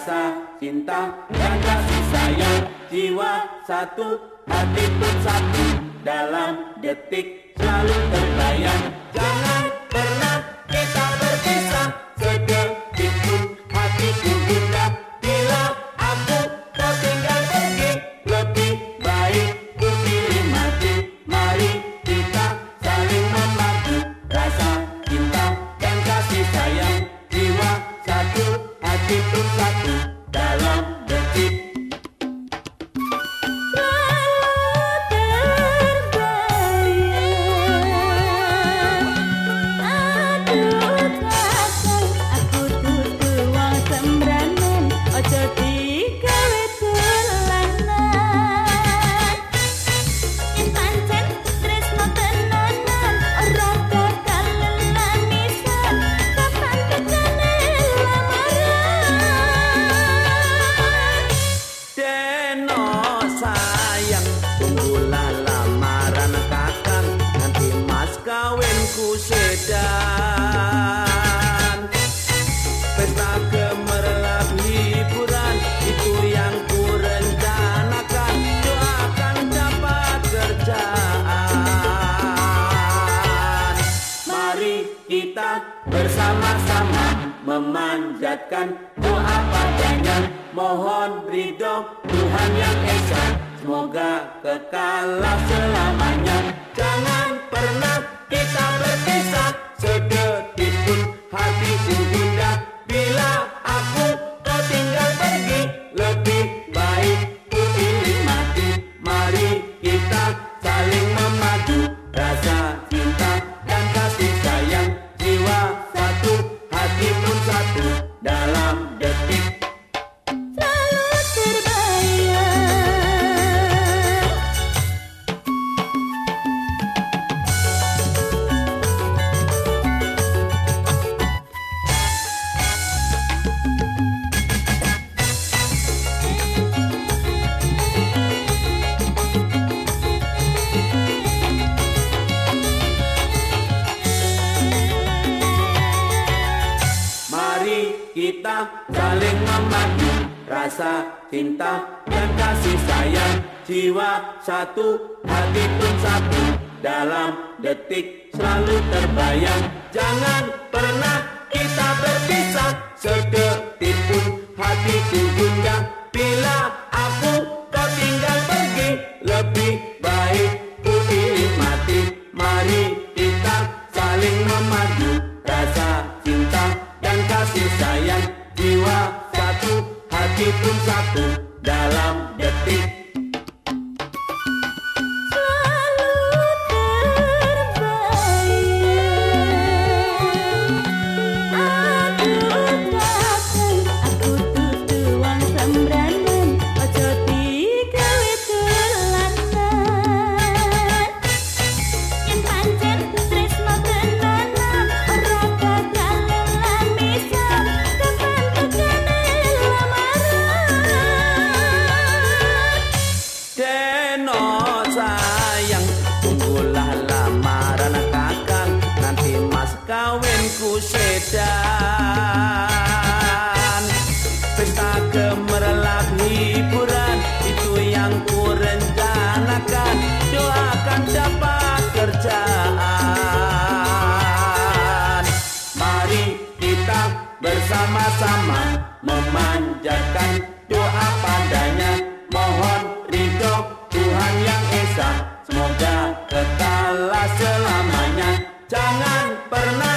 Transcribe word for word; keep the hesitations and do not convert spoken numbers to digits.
rasa cinta dan kasih sayang, jiwa satu, hati pun satu, dalam detik selalu terbayang. Jangan pernah kita berpisah, sedetik pun hatiku gundah. Bila aku kau tinggal pergi, lebih baik ku pilih mati. Mari kita saling memadu, rasa cinta dan kasih sayang, jiwa satu, hati pun satu, dalam detik. Kawinku sedan, pesta gemerlap hiburan, itu yang ku rencanakan. Doakan dapat kerjaan. Mari kita bersama-sama memanjatkan doa padanya. Mohon ridho Tuhan yang Esa, semoga kekalah selamanya. Jangan pernah kita berpisah, sedetik pun hatiku gundah. Bila aku kau tinggal pergi, lebih baik ku pilih mati. Mari kita saling memadu, rasa cinta dan kasih sayang, jiwa satu, hati pun satu, dalam detik selalu terbayang. Kita saling memadu, rasa cinta dan kasih sayang, jiwa satu, hati pun satu, dalam detik selalu terbayang. Jangan pernah kita berpisah, sedetik pun hatiku gundah. Bila aku kau tinggal pergi, lebih baik ku pilih mati. Mari kita saling memadu, rasa cinta dan kasih sayang, jiwa satu, hati pun satu, dalam detik selalu terbayang. Aku takkan, aku tutuang sembranan, ojo digawe dolanan. Yen pancen tresno tenanan, ora bakal lamisan. Kapan tekane lamaran? Deno sayang, tunggulah lamaran kakang, nanti mas kawinku sedan. Pesta gemerlap hiburan, itu yang ku rencanakan. Doakan dapat kerjaan. Mari kita bersama-sama memanjatkan doa padanya. Mohon ridho Tuhan yang Esa, semoga kekalah selamanya. Jangan pernah